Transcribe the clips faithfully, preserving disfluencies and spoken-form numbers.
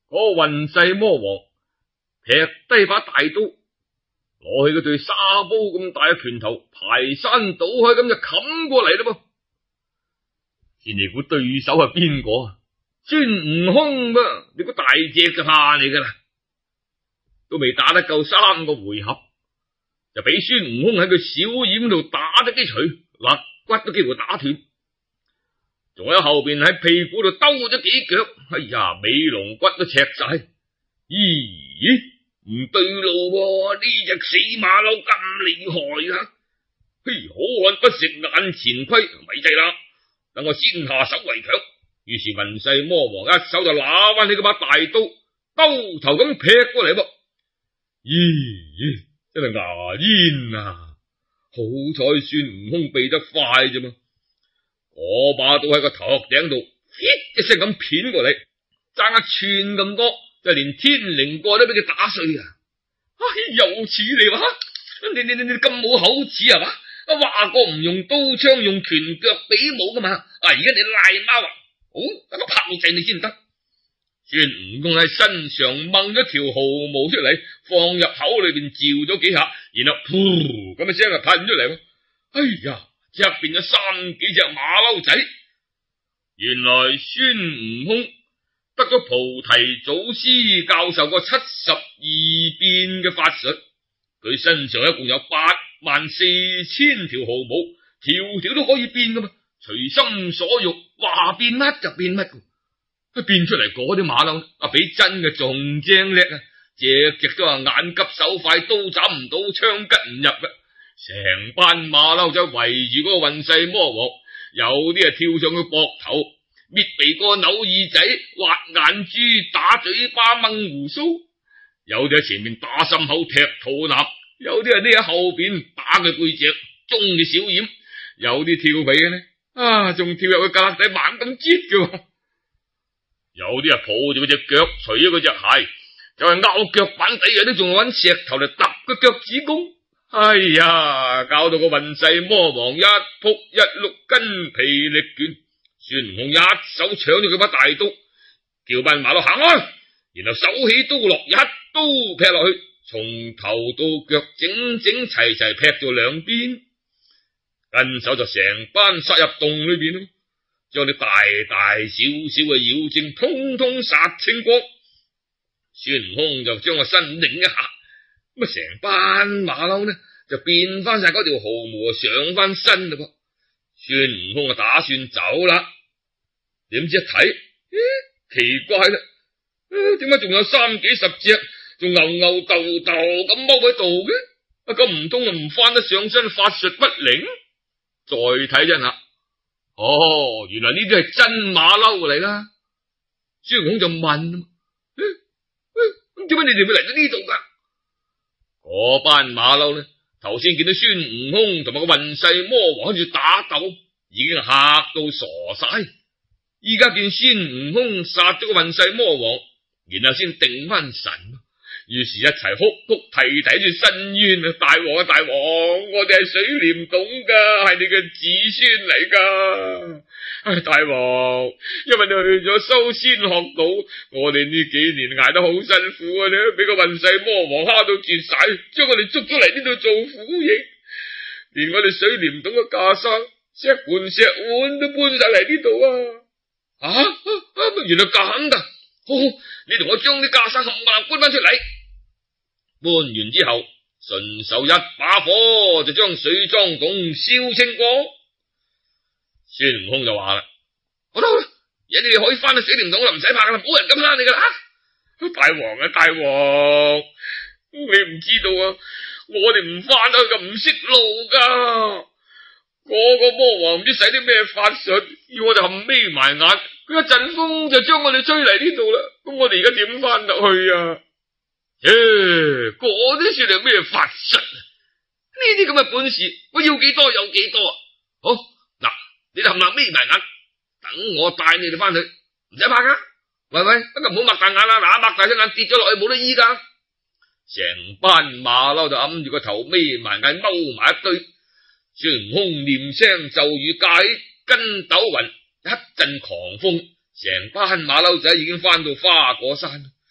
嗰個雲世魔王劈低把大刀，攞起嗰對沙煲咁大嘅拳頭，排山倒海咁就冚過嚟啦噃。先你估對手係邊個啊？孫悟空噃，你估大隻就怕你噶啦，都未打得夠三個回合，就俾孫悟空喺佢小掩度打得幾錘，肋骨都幾乎打斷，仲喺後邊喺屁股度兜咗幾腳，哎呀，尾龍骨都赤晒。咦，唔對路喎，呢隻死馬騮咁厲害啊！嘿，好漢不食眼前虧，咪制啦，等我先下手為強。於是雲世魔王一手就拿翻起嗰把大刀，兜頭咁劈過嚟噃。咦，真係牙煙啊！好彩孫悟空避得快啫嘛，我把刀喺個頭殼頂度，一聲咁片過嚟，爭一寸咁多，就連天靈蓋都俾佢打碎啊！唉，有此你話，你你你你咁冇口齒係嘛？話過唔用刀槍，用拳腳比武噶嘛？啊，而家你賴貓啊！好，等我炮製你先得。孫悟空喺身上掹咗條毫毛出嚟，放入口裏邊照咗幾下，然後噗咁嘅聲就噴出嚟。哎呀，即刻變咗三幾隻馬騮仔。原來孫悟空得咗菩提祖師教授個七十二變嘅法術，佢身上一共有八萬四千條毫毛，條條都可以變噶嘛，隨心所欲，話變乜就變乜。變出嚟嗰啲馬騮啊，比真嘅仲精叻啊！隻隻都係眼急手快，刀斬唔到，槍吉唔入嘅。成班馬騮仔圍住嗰個雲世魔王，有啲啊跳上佢膊頭，搣鼻哥、扭耳仔、挖眼珠、打嘴巴、掹鬍鬚；有啲喺前面打心口、踢肚腩；有啲啊匿喺後邊打佢背脊，中佢小掩；有啲跳尾嘅呢，啊，仲跳入去格底猛咁擠嘅。有啲啊抱住佢隻腳，除咗佢隻鞋，就係拗腳板底，有啲仲揾石頭嚟揼個腳趾公。哎呀，搞到個雲世魔王一扑一碌筋疲力倦。孫悟空一手搶咗佢把大刀，叫班馬騮行開，然後手起刀落，一刀劈落去，從頭到腳整整齊齊劈咗兩邊，跟手就成班殺入洞裏邊咯。將啲大大小小嘅妖精通通殺清光。孫悟空就將個身擰一下，咁啊成班馬騮呢就變翻晒嗰條毫毛上翻身嘞噃。孫悟空啊打算走啦，點知一睇，咦，奇怪啦，點解仲有三幾十隻仲牛牛豆豆咁踎喺度嘅？啊，咁唔通啊唔翻得上身，法術不靈？再睇一下。哦，原來呢啲係真馬騮嚟啦。孫悟空就問：咁點解你哋會嚟到呢度噶？嗰班馬騮呢，頭先見到孫悟空同埋個雲世魔王喺度打鬥，已經嚇到傻晒。依家見孫悟空殺咗個雲世魔王，然後先定翻神。於是一齊哭哭啼啼住申冤啊！大王啊，大王，我哋係水簾洞噶，係你嘅子孫嚟噶。唉，大王，因為你去咗修仙學道，我哋呢幾年捱得好辛苦啊！你俾個雲世魔王蝦到絕晒，將我哋捉咗嚟呢度做苦役，連我哋水簾洞嘅架生、石盤石碗都搬晒嚟呢度啊！啊，啊原來咁噶，好好，你同我將啲架生冚唪唥搬翻出嚟。搬完之後，順手一把火就將水莊洞燒清光。孫悟空就話啦：好啦好啦，而家你哋可以翻去水簾洞啦，唔使怕噶啦，冇人敢蝦你噶啦。大王啊，大王，你唔知道啊，我哋唔翻去就唔識路噶。嗰個魔王唔知使啲咩法術，要我哋冚眯埋眼，佢一陣風就將我哋吹嚟呢度啦。咁我哋而家點翻落去啊？切，嗰啲算係咩法術啊？呢啲咁嘅本事，我要幾多有幾多啊！好嗱，你哋冚唪唥眯埋眼，等我帶你哋翻去，唔使怕噶。喂喂，不過唔好擘大眼啦，嗱，擘大隻眼跌咗落去冇得醫噶。成班馬騮就揞住個頭眯埋眼，踎埋一堆。孫悟空念聲咒語，解筋斗雲，一陣狂風，成班馬騮仔已經翻到花果山。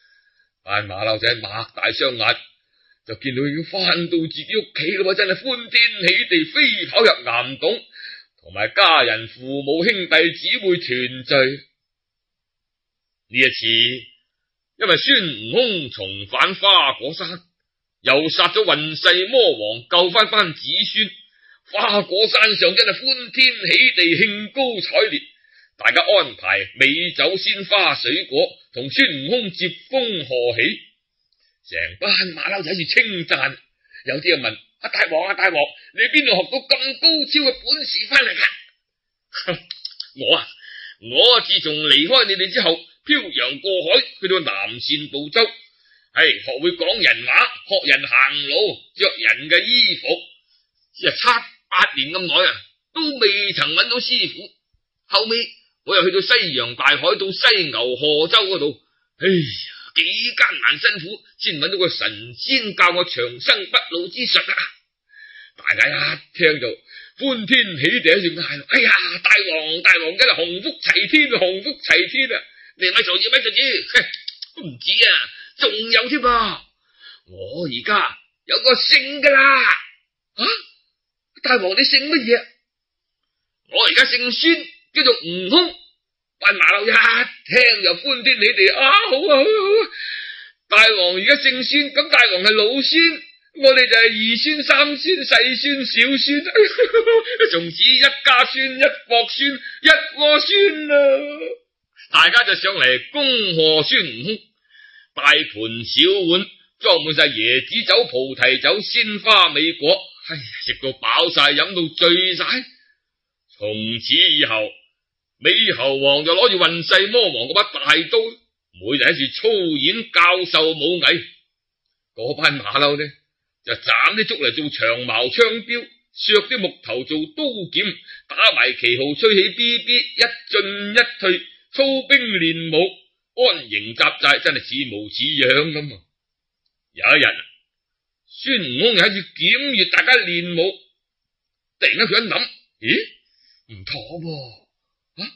班馬騮仔擘大雙眼，就見到已經翻到自己屋企啦，真係歡天喜地飛跑入岩洞，同埋家人、父母、兄弟姊妹團聚。呢一次，因為孫悟空重返花果山，又殺咗混世魔王，救翻翻子孫，花果山上真係歡天喜地，興高采烈。大家安排美酒鮮花水果，同孫悟空接風賀喜。成班馬騮仔住稱讚，有啲人問阿、啊、大王阿、啊、大王，你邊度學到咁高超嘅本事翻嚟噶？我啊，我啊自從離開你哋之後，漂洋過海去到南贍部洲，係學會講人話，學人行路，着人嘅衣服，只係七八年咁耐啊，都未曾揾到師傅。後尾我又去到西洋大海，到西牛賀州嗰度，哎呀，幾艱難辛苦先揾到個神仙教我長生不老之術啊！大家一聽就歡天喜地喺度嗌，哎呀，大王大王真係鴻福齊天，鴻福齊天啊！你咪做嘢咪做嘢，都唔止啊，仲有添啊！我而家有個姓噶啦，啊，大王你姓乜嘢？我而家姓孫，叫做悟空。班馬騮一聽又歡天喜地，啊，好啊好啊好啊！大王而家姓孫，咁大王係老孫，我哋就係二孫、三孫、細孫、小孫，從此一家孫、一國孫、一窩孫啦！大家就上嚟恭賀孫悟空，大盤小碗裝滿晒椰子酒、菩提酒、鮮花美果，哎呀，食到飽晒，飲到醉晒。從此以後，美猴王就攞住混世魔王嗰把大刀，每日喺處操演教授武藝。嗰班馬騮呢，就斬啲竹嚟做長矛槍標，削啲木頭做刀劍，打埋旗號，吹起 B B， 一進一退，操兵練武，安營紮寨，真係似模似樣咁啊！有一日，孫悟空又喺處檢閱大家練武，突然間佢一諗，咦，唔妥喎！啊，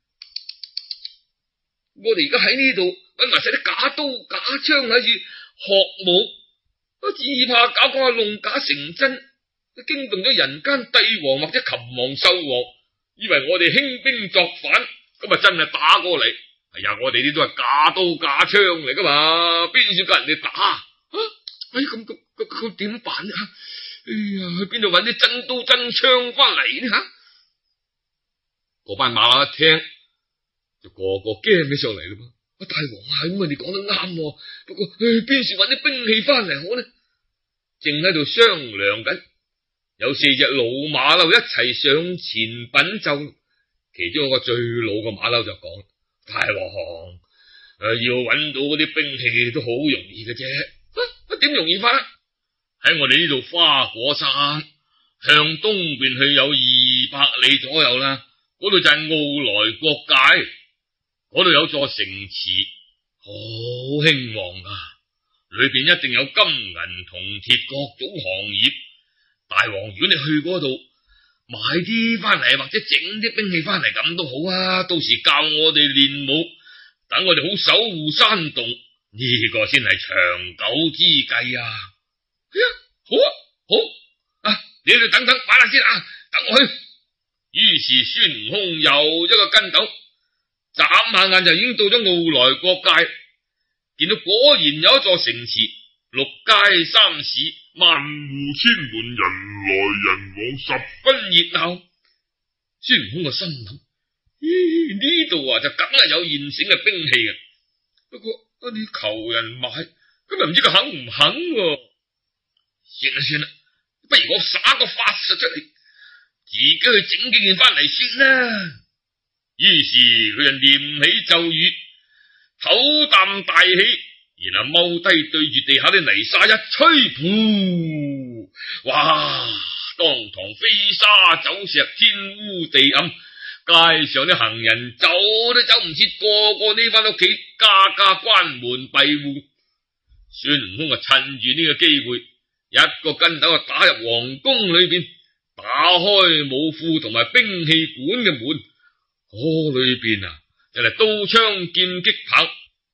我哋而家喺呢度搵埋晒啲假刀假槍喺處學武，我只怕搞搞下弄假成真，驚動咗人間帝王或者禽王獸王，以為我哋興兵作反，咁啊真係打過嚟。哎呀，我哋呢都係假刀假槍嚟噶嘛，邊算夠人哋打啊？哎，咁咁咁咁點辦啊？哎呀，去邊度搵啲真刀真槍翻嚟呢？吓，嗰班馬騮一聽就個個驚起上嚟啦噃。啊，大王係咁啊，你講得啱，不過誒，邊時搵啲兵器翻嚟好呢？正喺度商量緊，有四隻老馬騮一齊上前稟奏。其中一個最老嘅馬騮就講：大王，誒、呃，要搵到嗰啲兵器都好容易嘅啫。啊，點容易法？喺我哋呢度花果山向東邊去有二百里左右啦，嗰度就係傲來國界，嗰度有座城池，好興旺噶，裏邊一定有金銀銅鐵各種行業。大王，如果你去嗰度買啲翻嚟，或者整啲兵器翻嚟咁都好啊，到時教我哋練武，等我哋好守護山洞，呢、這個先係長久之計啊！哎呀，好啊，好啊，你哋等等，擺下先啊，等我去。於是孫悟空又一個跟斗，眨下眼就已經到咗傲來國界，見到果然有一座城池，六街三市，萬戶千門，人來人往，十分熱鬧。孫悟空個心諗：咦，呢度啊就梗係有現成嘅兵器嘅，不過啊你求人買，咁又唔知佢肯唔肯喎。算啦算啦，不如我耍個法術出嚟，自己去整幾件翻嚟先啦。於是佢就念起咒語，口啖大氣，然後踎低對住地下啲泥沙一吹，噗！哇！當堂飛沙走石，天烏地暗，街上啲行人走都走唔切，個個匿翻屋企，家家關門閉戶。孫悟空啊，趁住呢個機會，一個跟斗啊打入皇宮裏邊，打開武庫同埋兵器館嘅門，嗰裏邊啊就係刀槍劍戟棒，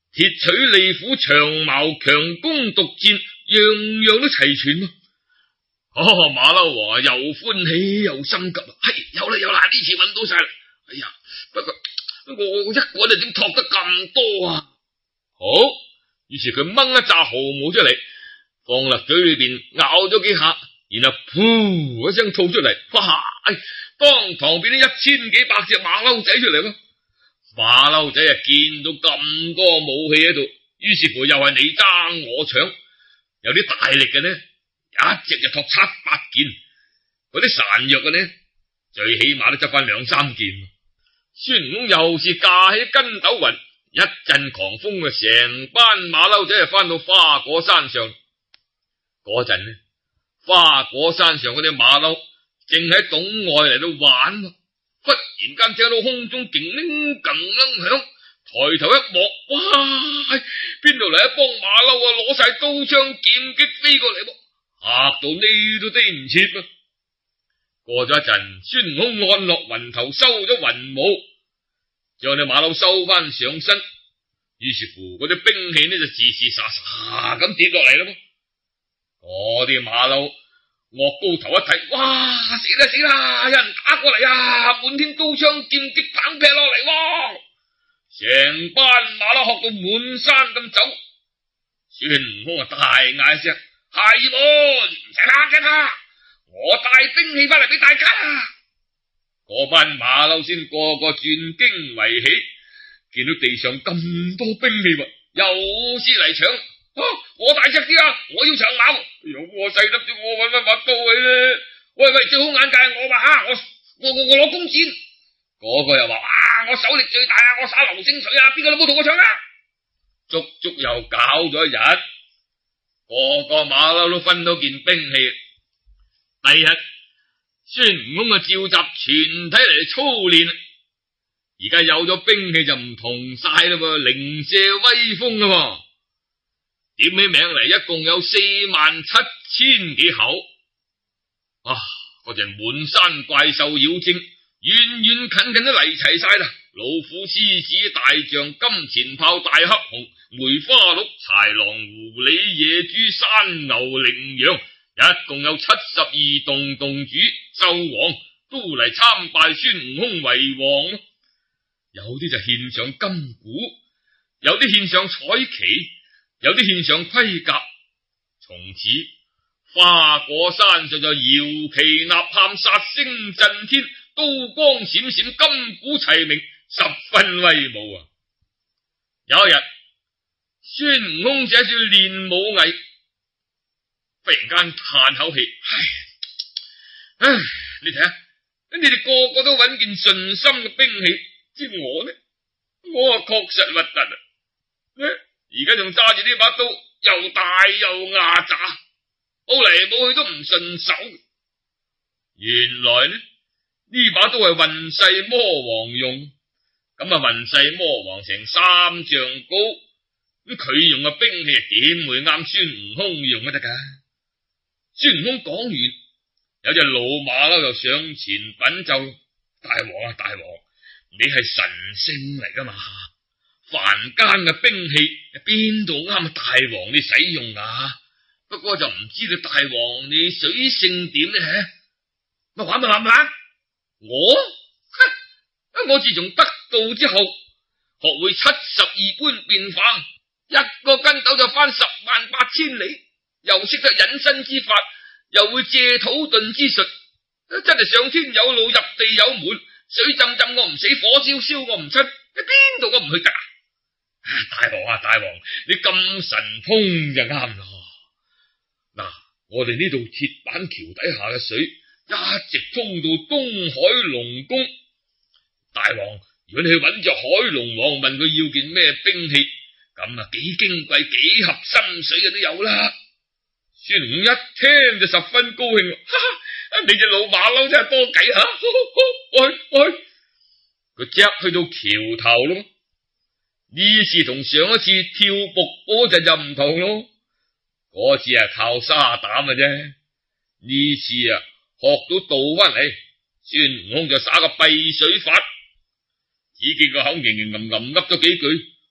鐵錘利斧長矛強弓毒箭，樣樣都齊全咯。哦，馬騮王啊，又歡喜又心急啊！係有啦有啦，呢次揾到晒啦！哎呀，不過我一個人點托得咁多啊？好，於是佢掹一紮毫毛出嚟，放落嘴裏邊咬咗幾下，然後噗一聲吐出嚟，哇！當堂變咗一千幾百隻馬騮仔出嚟咯。馬騮仔啊，見到咁多武器喺度，於是乎又係你爭我搶，有啲大力嘅呢，一隻就托七八件，嗰啲孱弱嘅呢，最起碼都執翻兩三件。孫悟空又是架起筋斗雲，一陣狂風啊，成班馬騮仔啊翻到花果山上。嗰陣呢，花果山上嗰啲馬騮正喺洞外嚟到玩，忽然間聽到空中勁鈴更啷響，抬頭一望，哇！邊度嚟一幫馬騮啊，攞晒刀槍劍戟飛過嚟噃，嚇到呢都飛唔切啊！過咗一陣，孫悟空按落雲頭收咗雲霧，將啲馬騮收翻上身，於是乎嗰啲兵器呢就自自沙沙咁跌落嚟啦。嗰啲馬騮岳高頭一睇，哇！死啦死啦，有人打過嚟啊！滿天刀槍劍戟棒劈落嚟，哇！成班馬騮學到滿山咁走。孫悟空啊大嗌聲：孩兒們，唔使怕嘅啦，我帶兵器翻嚟俾大家啦！嗰班馬騮先個個轉驚為喜，見到地上咁多兵器，又是嚟搶。啊！我大隻啲啊，我要長矛。如果我細粒啲，我搵翻把刀去咧。喂喂，最好眼界我話吓，我我我我攞弓箭。嗰個又話：啊，我手力最大啊，我灑流星水啊，邊個都冇同我搶啊！足足又搞咗一日，個個馬騮都分到件兵器。第二日，孫悟空啊召集全體嚟操練。而家有咗兵器就唔同晒啦噃，零舍威風啦噃。點起名嚟，一共有四萬七千幾口。啊！嗰隻滿山怪獸妖精，遠遠近近都嚟齊晒啦。老虎、獅子、大象、金錢豹、大黑熊、梅花鹿、豺狼、狐狸、野豬、山牛、羚羊，一共有七十二洞洞主、獸王都嚟參拜孫悟空為王。有啲就獻上金鼓，有啲獻上彩旗，有啲獻上盔甲。從此花果山上就搖旗吶喊，殺聲震天，刀光閃閃，金鼓齊鳴，十分威武啊！有一日，孫悟空就喺度練武藝，忽然間嘆口氣：唉，唉，你睇下，你哋個個都揾件順心嘅兵器，知我呢？我啊確實核突啊！而家仲揸住呢把刀，又大又牙渣，舞嚟舞去都唔順手。原來呢，呢把刀係雲世魔王用，咁啊雲世魔王成三丈高，咁佢用嘅兵器點會啱孫悟空用啊得噶？孫悟空講完，有隻老馬騮就上前稟奏：大王啊大王，你係神聖嚟噶嘛？凡間嘅兵器邊度啱大王你使用啊？不過就唔知道大王你水性點呢？乜玩咪玩咪玩？我我自從得道之後，學會七十二般變化，一個筋斗就翻十萬八千里，又識得隱身之法，又會借土遁之術，真係上天有路入地有門，水浸浸我唔死，火燒燒我唔出，邊度我唔去得啊？大王啊大王，你咁神通就啱咯。嗱，我哋呢度鐵板橋底下嘅水一直通到東海龍宮。大王，如果你去揾隻海龍王問佢要件咩兵器，咁啊幾矜貴幾合心水嘅都有啦。孫悟空一聽就十分高興，哈哈，你隻老馬騮真係多計吓！去去，佢即刻去到橋頭咯。呢次同上一次跳瀑布嗰陣就唔同咯，嗰次係靠沙膽嘅啫，呢次啊學到道翻嚟，孫悟空就耍個閉水法，只見個口吟吟吟吟噏咗幾句，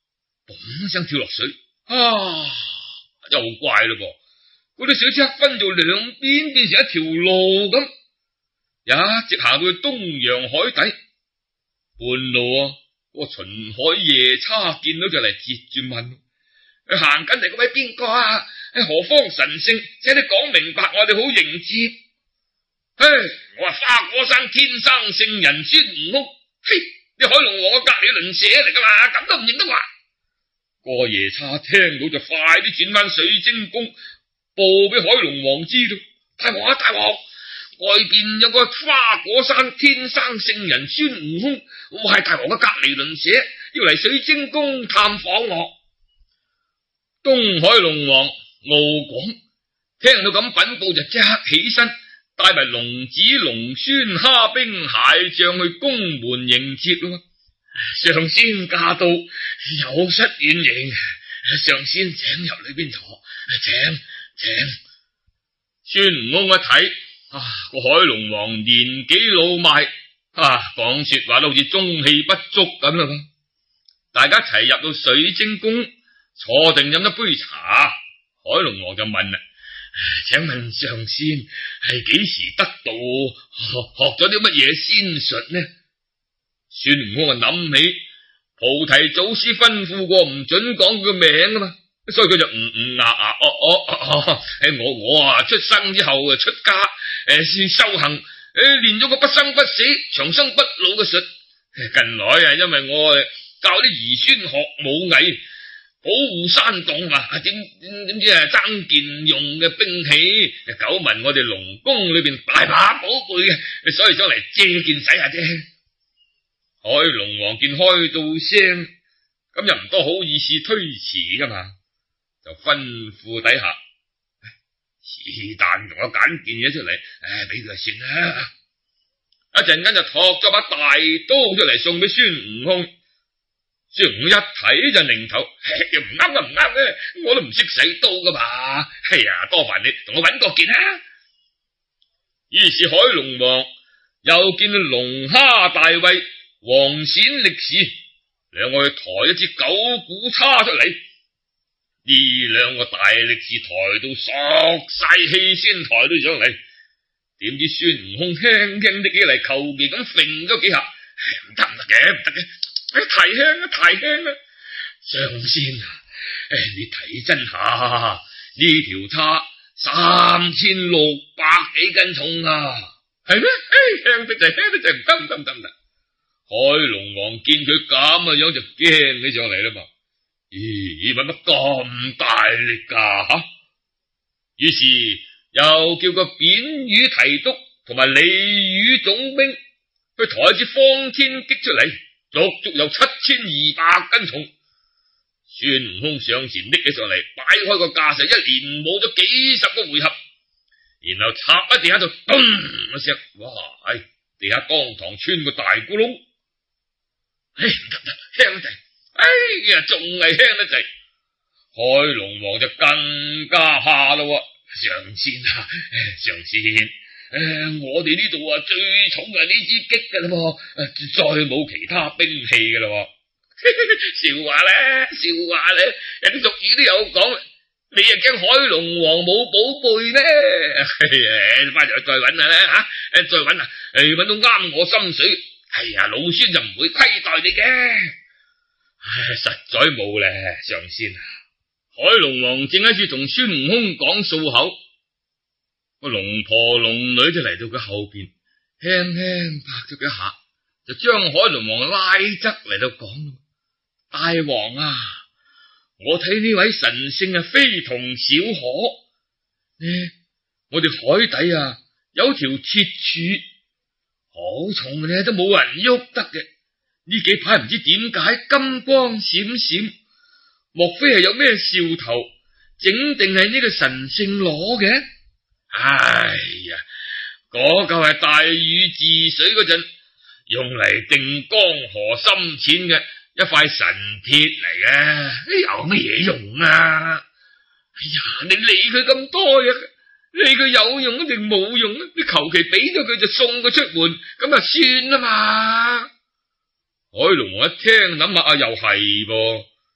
嘣一聲跳落水，啊，又怪咯噃，嗰啲水即刻分做兩邊，變成一條路咁，一直行到去東洋海底。半路啊，嗰個巡海夜叉見到就嚟截住問：佢行緊嚟嗰位邊個啊？何方神聖？請你講明白，我哋好迎接。唉，我話花果山天生聖人孫悟空，嘿，你海龍王嘅隔籬鄰舍嚟噶嘛？咁都唔認得話？個夜叉聽到就快啲轉翻水晶宮，報俾海龍王知道。大王啊，大王！外邊有個花果山天生聖人孫悟空，我係大王嘅隔籬鄰舍，要嚟水晶宮探訪我。東海龍王敖廣聽到咁稟報就即刻起身，帶埋龍子龍孫蝦兵蟹將去宮門迎接咯。上仙駕到，有失遠迎，上仙請入裏邊坐，請請。孫悟空一睇，啊，個海龍王年紀老邁，啊，講說話都好似中氣不足咁啦。大家一齊入到水晶宮，坐定飲一杯茶。海龍王就問啦：請問上仙係幾時得道，學學咗啲乜嘢仙術呢？孫悟空啊諗起菩提祖師吩咐過唔准講佢個名啊嘛，所以佢就唔唔牙牙哦哦哦，誒我我啊出生之後啊出家，誒先修行，誒練咗個不生不死、長生不老嘅術。近來啊，因為我教啲兒孫學武藝，保護山洞啊，點點點知啊爭件用嘅兵器，久聞我哋龍宮裏邊大把寶貝嘅，所以想嚟借件使下啫。海龍王見開到聲，咁又唔多好意思推辭噶嘛，就吩咐底下是但同我揀件嘢出嚟，誒俾佢就算啦。一陣間就托咗把大刀出嚟送俾孫悟空。孫悟空一睇就擰頭，又唔啱啊唔啱嘅，我都唔識使刀噶嘛。哎呀，多煩你同我搵個件啊。於是海龍王又見到龍蝦大衛、黃鱔力士兩個去抬一支九股叉出嚟。呢兩個大力士抬到索晒氣先抬到上嚟，點知孫悟空輕輕的起嚟，求其咁揈咗幾下，唔得唔得嘅唔得嘅，太輕啊太輕啊！上仙啊，誒你睇真下呢條叉三千六百幾斤重啊，係咩？誒輕得滯輕得滯，唔得唔得唔得唔得！海龍王見佢咁嘅樣就驚起上嚟啦嘛。咦，乜乜咁大力噶吓？於是又叫個扁魚提督同埋鯉魚總兵去抬一支方天戟出嚟，足足有七千二百斤重。孫悟空上前拎起上嚟，擺開個架勢，一連舞咗幾十個回合，然後插喺地下度，咚一聲，哇！哎，地下當堂穿個大咕窿。唉，唔得唔得，輕得滯。哎呀，仲係輕得滯，海龍王就更加怕咯。上仙啊，上仙，誒、呃，我哋呢度啊最重係呢支戟噶啦，再冇其他兵器噶啦。笑話咧，笑話咧，人啲俗語都有講，你又驚海龍王冇寶貝咩？誒，翻嚟再搵下啦吓，誒，再搵啊，誒，搵到啱我心水，哎呀，老孫就唔會虧待你嘅。唉，實在冇咧，上仙啊！海龍王正喺處同孫悟空講數口，個龍婆龍女就嚟到佢後邊，輕輕拍咗佢一下，就將海龍王拉側嚟到講：大王啊，我睇呢位神聖啊，非同小可。呢，我哋海底啊有條鐵柱，好重嘅咧，都冇人喐得嘅。呢幾排唔知點解金光閃閃，莫非係有咩兆頭，整定係呢個神聖攞嘅？哎呀，嗰嚿係大禹治水嗰陣用嚟定江河深淺嘅一塊神鐵嚟嘅，有乜嘢用啊？哎呀，你理佢咁多嘢，理佢有用定冇用？你求其俾咗佢就送佢出門，咁啊算啦嘛。海龍王一聽諗下啊，又係噃，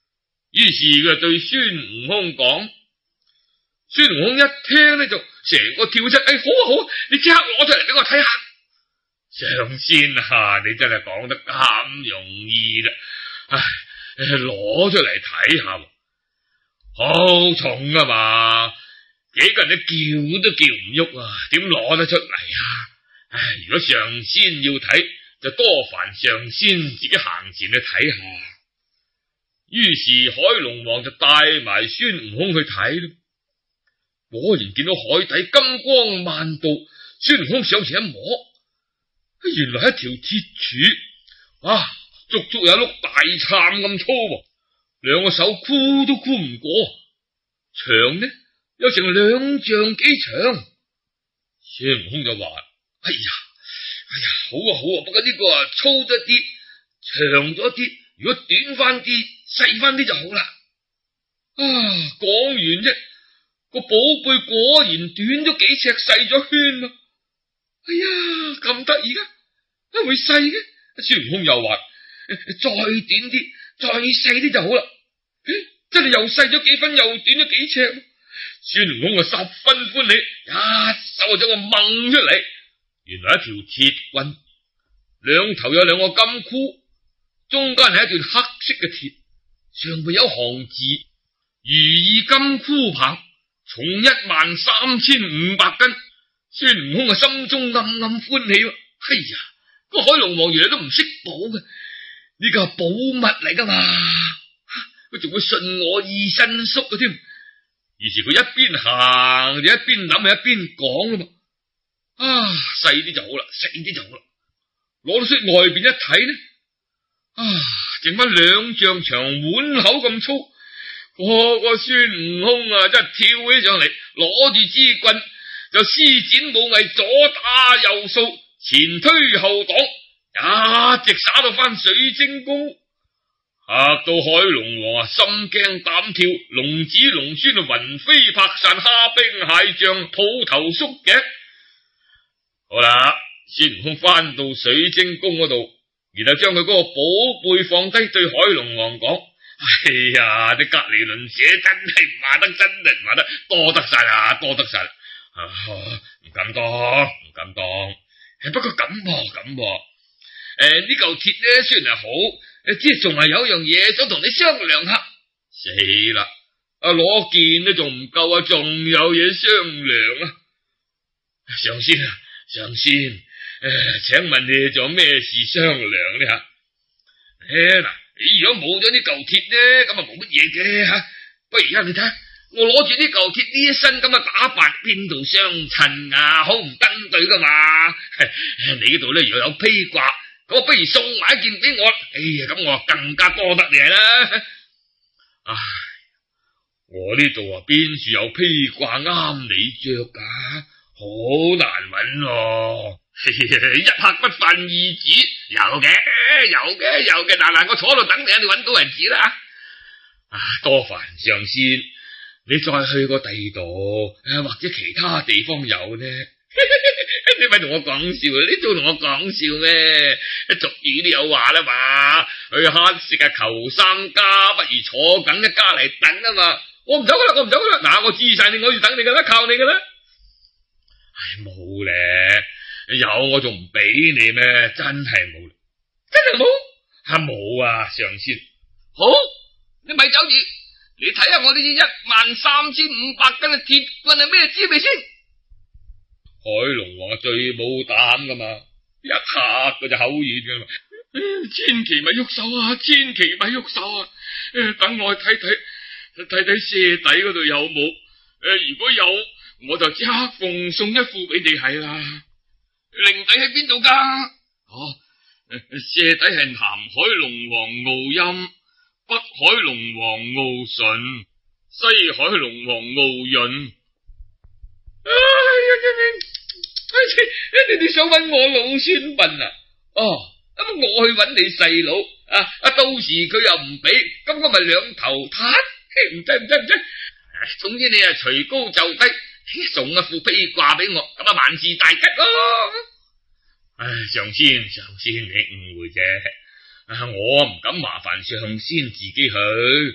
於是佢對孫悟空講，孫悟空一聽呢，就成個跳出，哎，好啊好啊，你即刻攞出嚟俾我睇下。上仙啊，你真係講得咁容易啦，唉，攞出嚟睇下，好重啊嘛，幾個人都叫都叫唔喐啊，點攞得出嚟啊？唉，如果上仙要睇，就多煩上仙自己行前去睇下。於是海龍王就帶埋孫悟空去睇咯，果然見到海底金光萬道，孫悟空上前一摸，原來係一條鐵柱，啊，足足有一碌大杉咁粗，兩個手箍都箍唔過，長呢有成兩丈幾長。孫悟空就話：哎呀，哎呀，好啊好啊，不過呢個啊粗咗啲，長咗啲，如果短翻啲，細翻啲就好啦。啊，講完啫，個寶貝果然短咗幾尺，細咗圈啊！哎呀，咁得意噶，啊會細嘅？孫悟空又話：再短啲，再細啲就好啦。真係又細咗幾分，又短咗幾尺。孫悟空啊十分歡喜，一手將個掹出嚟，原來一條鐵棍，兩頭有兩個金箍，中間係一段黑色嘅鐵，上面有行字，如意金箍棒，重一萬三千五百斤。孫悟空啊心中暗暗歡喜。哎呀，個海龍王原來都唔識寶嘅，呢個係寶物嚟噶嘛，佢仲會順我意伸縮嘅添。於是佢一邊行就一邊諗，就一邊講啦嘛。啊，細啲就好啦，細啲就好啦。攞到出外邊一睇呢，啊，剩翻兩丈長，碗口咁粗。個個孫悟空啊，真係跳起上嚟，攞住支棍就施展武藝，左打右掃，前推後擋，一直灑到翻水晶宮。嚇到海龍王啊，心驚膽跳，龍子龍孫啊，魂飛魄散，蝦兵蟹將，抱頭縮頸。好啦，孫悟空翻到水晶宮嗰度，然後將佢嗰個寶貝放低，對海龍王講：哎呀，啲隔籬鄰舍真係唔話得，真係唔話得，多得晒啦，多得晒啦，唔敢當，唔敢當。不過咁噃，咁噃，誒、呃、呢嚿鐵咧雖然係好。即係仲係有樣嘢想同你商量下。死啦！啊攞件都仲唔夠啊，仲有嘢商量啊！上仙啊，上仙，誒、呃，請問你仲有咩事商量呢？吓？誒嗱，你如果冇咗呢嚿鐵咧，咁啊冇乜嘢嘅吓。不如而家你睇下，我攞住呢嚿鐵呢一身咁嘅打扮，邊度相襯啊？好唔登對噶嘛？你嗰度咧如果有披掛，我不如送埋一件俾我，哎呀，咁我更加多得你啦！唉，我呢度啊，邊處有披掛啱你着噶？好難揾喎，一刻不犯二子，有嘅，有嘅，有嘅，嗱嗱，我坐度等你，你揾到為止啦！啊，多煩上仙，你再去個第二度，或者其他地方有呢？你咪同我講笑，你仲同我講笑咩？俗語都有話啦嘛，去乞食啊求三家，不如坐緊一家嚟等啊嘛。我唔走噶啦，我唔走噶啦，嗱，我知晒你，我要等你噶啦，靠你噶啦。唉，冇咧，有我仲唔俾你咩？真係冇，真係冇，吓冇啊！上仙，好，你咪走住，你睇下我呢支一萬三千五百斤嘅鐵棍係咩滋味先？海龍王最冇膽噶嘛，一下佢就口軟噶嘛，千祈咪喐手啊，千祈咪喐手啊！誒，等我去睇睇，睇睇瀉底嗰度有冇？誒，如果有，我就即刻奉送一副俾你係啦。靈底喺邊度噶？哦，瀉底係南海龍王敖陰，北海龍王敖純，西海龍王敖潤。哎呀呀！你哋想揾我老孫笨啊？哦，咁我去揾你細佬啊！啊，到時佢又唔俾，咁我咪兩頭攤，唔制唔制唔制。總之你啊，隨高就低，送一副披掛俾我，咁啊萬事大吉咯。唉，上仙上仙，你誤會啫，啊，我唔敢麻煩上仙自己去，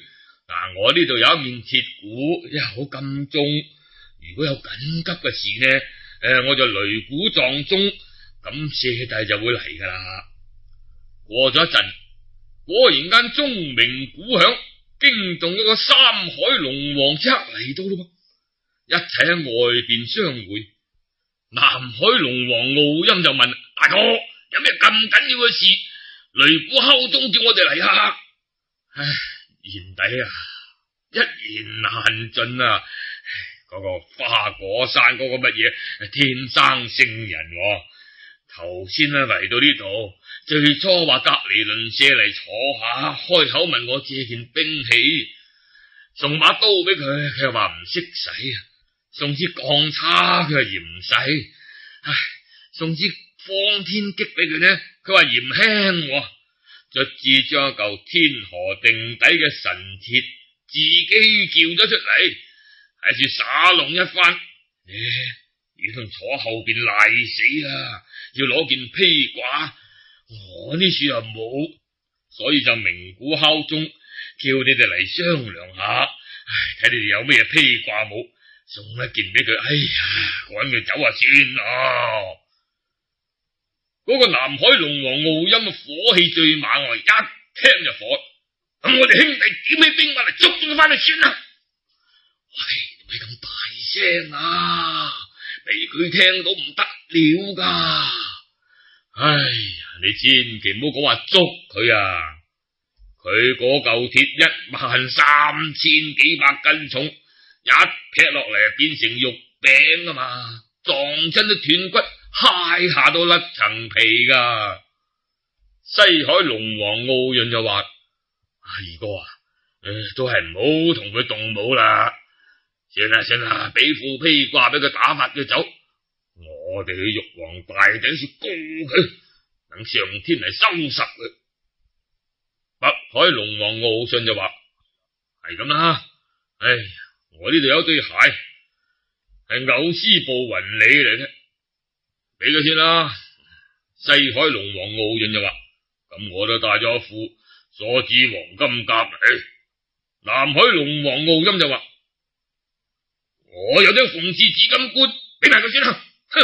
嗱，我呢度有一面鐵鼓，一口金鐘，如果有緊急嘅事呢，誒，我就擂鼓撞鐘，咁謝帝就會嚟噶啦。過咗一陣，果然間鐘鳴鼓響，驚動咗個三海龍王，即刻嚟到咯，一齊喺外邊相會。南海龍王傲音就問：大哥，有咩咁緊要嘅事？擂鼓敲鐘叫我哋嚟啊！唉，賢弟啊，一言難盡啊！嗰、那個花果山嗰個乜嘢天生聖人、啊，頭先咧嚟到呢度，最初話隔籬鄰舍嚟坐下，開口問我借件兵器，送把刀俾佢，佢又話唔識使啊。送支鋼叉，佢話嫌細，唉，送支方天戟俾佢呢，佢話嫌輕，卒之將一嚿天河定底嘅神鐵自己叫咗出嚟，喺處耍弄一番，呢如同坐後邊賴死啊！要攞件披掛，我呢處又冇，所以就鳴鼓敲鐘，叫你哋嚟商量下，唉，睇你哋有咩披掛冇？送一件俾佢，哎呀，趕佢走啊算咯！嗰個南海龍王傲音火氣最猛，我一聽就火，咁我哋兄弟點起兵馬嚟捉住佢翻去算啦！喂，咪咁大聲啊，俾佢聽到唔得了噶！哎呀，你千祈唔好講話捉佢啊！佢嗰嚿鐵一萬三千幾百斤重。一劈落嚟變成肉餅啊嘛，撞親都斷骨，揩下都甩層皮噶。西海龍王傲潤就話：二哥啊，誒，都係唔好同佢動武啦。算啦算啦，俾副披掛俾佢打發佢走，我哋去玉皇大頂處告佢，等上天嚟收拾佢。北海龍王傲信就話：係咁啦，唉。我呢度有對鞋，係偶斯布雲里嚟嘅，俾佢先啦。西海龍王傲潤就話：咁我都帶咗一副鎖子黃金甲嚟。南海龍王傲音就話：我有張鳳翅紫金冠，俾埋佢先啦。哼！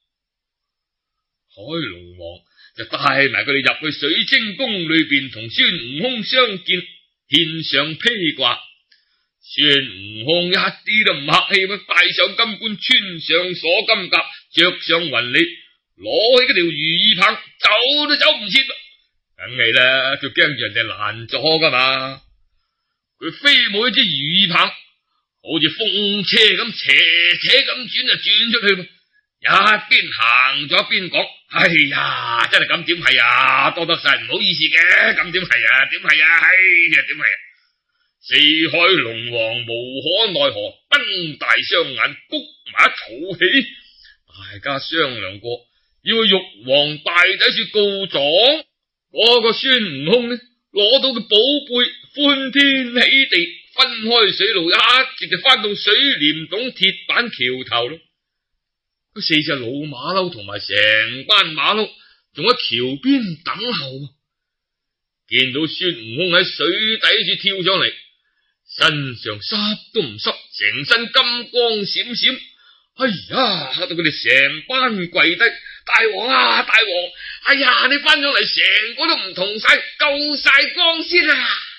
海龍王就帶埋佢哋入去水晶宮裏邊，同孫悟空相見，獻上披掛。孫悟空一啲都唔客氣，戴上金冠，穿上鎖金甲，着上雲里，攞起嗰條如意棒，走都走唔切。梗係啦，佢驚住人哋攔咗噶嘛。佢飛舞一支如意棒，好似風車咁斜斜咁轉就轉出去，一邊行咗一邊講：哎呀，真係咁點係啊，多得晒，唔好意思嘅，咁點係啊，點係啊，哎呀，點係啊！四海龍王無可奈何，瞪大雙眼，谷埋一肚氣。大家商量過，要去玉皇大帝處告狀。嗰、那個孫悟空呢，攞到個寶貝，歡天喜地，分開水路，一直就翻到水簾洞鐵板橋頭咯。嗰四隻老馬騮同埋成班馬騮，仲喺橋邊等候。見到孫悟空喺水底處跳上嚟，身上濕都唔濕，成身金光閃閃。哎呀，嚇到佢哋成班跪低，大王啊，大王！哎呀，你翻上嚟成個都唔同晒，夠晒光鮮啊！